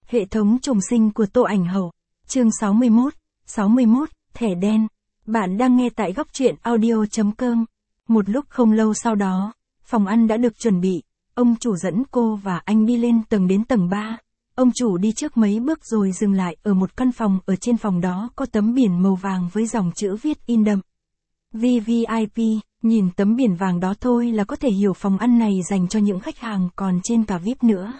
Hệ thống trùng sinh của Tô Ảnh Hậu. Chương 61, thẻ đen. Bạn đang nghe tại góc truyện audio.com. Một lúc không lâu sau đó, phòng ăn đã được chuẩn bị. Ông chủ dẫn cô và anh đi lên đến tầng 3. Ông chủ đi trước mấy bước rồi dừng lại ở một căn phòng, ở trên phòng đó có tấm biển màu vàng với dòng chữ viết in đậm. VVIP, nhìn tấm biển vàng đó thôi là có thể hiểu phòng ăn này dành cho những khách hàng còn trên cả VIP nữa.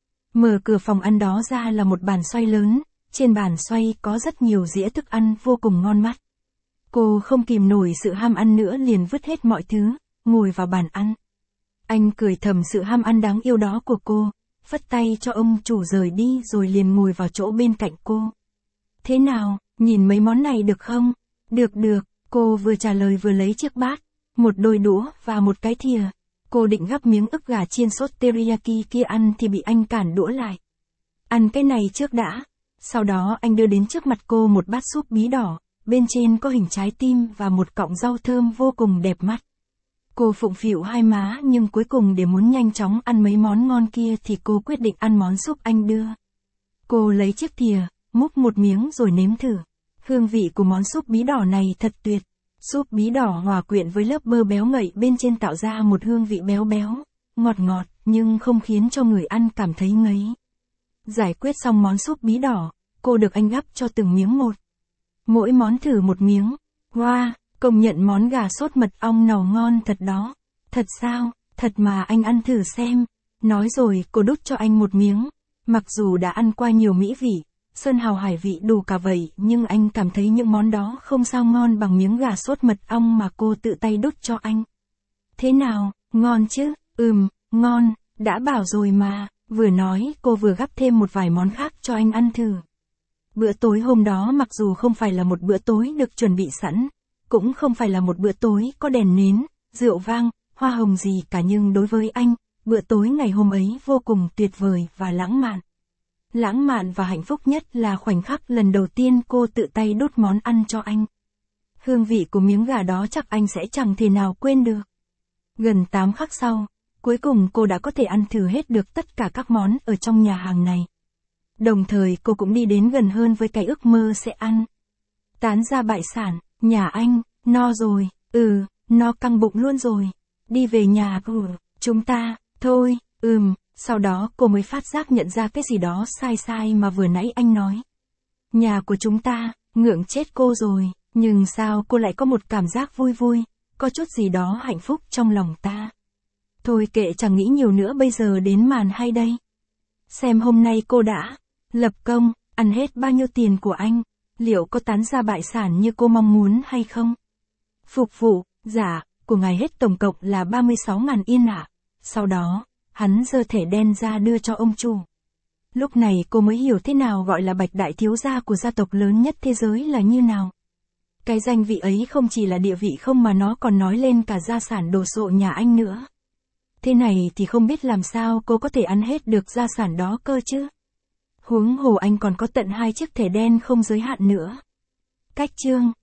Mở cửa phòng ăn đó ra là một bàn xoay lớn, trên bàn xoay có rất nhiều dĩa thức ăn vô cùng ngon mắt. Cô không kìm nổi sự ham ăn nữa liền vứt hết mọi thứ, ngồi vào bàn ăn. Anh cười thầm sự ham ăn đáng yêu đó của cô, phất tay cho ông chủ rời đi rồi liền ngồi vào chỗ bên cạnh cô. Thế nào, nhìn mấy món này được không? Được, cô vừa trả lời vừa lấy chiếc bát, một đôi đũa và một cái thìa. Cô định gắp miếng ức gà chiên sốt teriyaki kia ăn thì bị anh cản đũa lại. Ăn cái này trước đã. Sau đó anh đưa đến trước mặt cô một bát súp bí đỏ, bên trên có hình trái tim và một cọng rau thơm vô cùng đẹp mắt. Cô phụng phịu hai má nhưng cuối cùng để muốn nhanh chóng ăn mấy món ngon kia thì cô quyết định ăn món súp anh đưa. Cô lấy chiếc thìa, múc một miếng rồi nếm thử. Hương vị của món súp bí đỏ này thật tuyệt. Súp bí đỏ hòa quyện với lớp bơ béo ngậy bên trên tạo ra một hương vị béo béo, ngọt ngọt nhưng không khiến cho người ăn cảm thấy ngấy. Giải quyết xong món súp bí đỏ, cô được anh gắp cho từng miếng một. Mỗi món thử một miếng. Wow, công nhận món gà sốt mật ong nào ngon thật đó. Thật sao? Thật mà anh ăn thử xem. Nói rồi cô đút cho anh một miếng. Mặc dù đã ăn qua nhiều mỹ vị, sơn hào hải vị đủ cả vậy nhưng anh cảm thấy những món đó không sao ngon bằng miếng gà sốt mật ong mà cô tự tay đút cho anh. Thế nào, ngon chứ? Ngon, đã bảo rồi mà. Vừa nói cô vừa gắp thêm một vài món khác cho anh ăn thử. Bữa tối hôm đó mặc dù không phải là một bữa tối được chuẩn bị sẵn, cũng không phải là một bữa tối có đèn nến, rượu vang, hoa hồng gì cả nhưng đối với anh, bữa tối ngày hôm ấy vô cùng tuyệt vời và lãng mạn. Lãng mạn và hạnh phúc nhất là khoảnh khắc lần đầu tiên cô tự tay đút món ăn cho anh. Hương vị của miếng gà đó chắc anh sẽ chẳng thể nào quên được. Gần 8 khắc sau, cuối cùng cô đã có thể ăn thử hết được tất cả các món ở trong nhà hàng này. Đồng thời cô cũng đi đến gần hơn với cái ước mơ sẽ ăn. Tán ra bại sản, nhà anh, no rồi, no căng bụng luôn rồi. Đi về nhà của chúng ta, thôi, Sau đó cô mới phát giác nhận ra cái gì đó sai mà vừa nãy anh nói. Nhà của chúng ta, ngượng chết cô rồi, nhưng sao cô lại có một cảm giác vui, có chút gì đó hạnh phúc trong lòng ta. Thôi kệ chẳng nghĩ nhiều nữa bây giờ đến màn hay đây. Xem hôm nay cô đã lập công, ăn hết bao nhiêu tiền của anh, liệu có tán ra bại sản như cô mong muốn hay không? Phục vụ, dạ, của ngài hết tổng cộng là 36.000 yên ạ. Sau đó, hắn giơ thẻ đen ra đưa cho ông chủ. Lúc này cô mới hiểu thế nào gọi là bạch đại thiếu gia của gia tộc lớn nhất thế giới là như nào. Cái danh vị ấy không chỉ là địa vị không mà nó còn nói lên cả gia sản đồ sộ nhà anh nữa. Thế này thì không biết làm sao cô có thể ăn hết được gia sản đó cơ chứ. Huống hồ anh còn có tận 2 chiếc thẻ đen không giới hạn nữa. Cách chương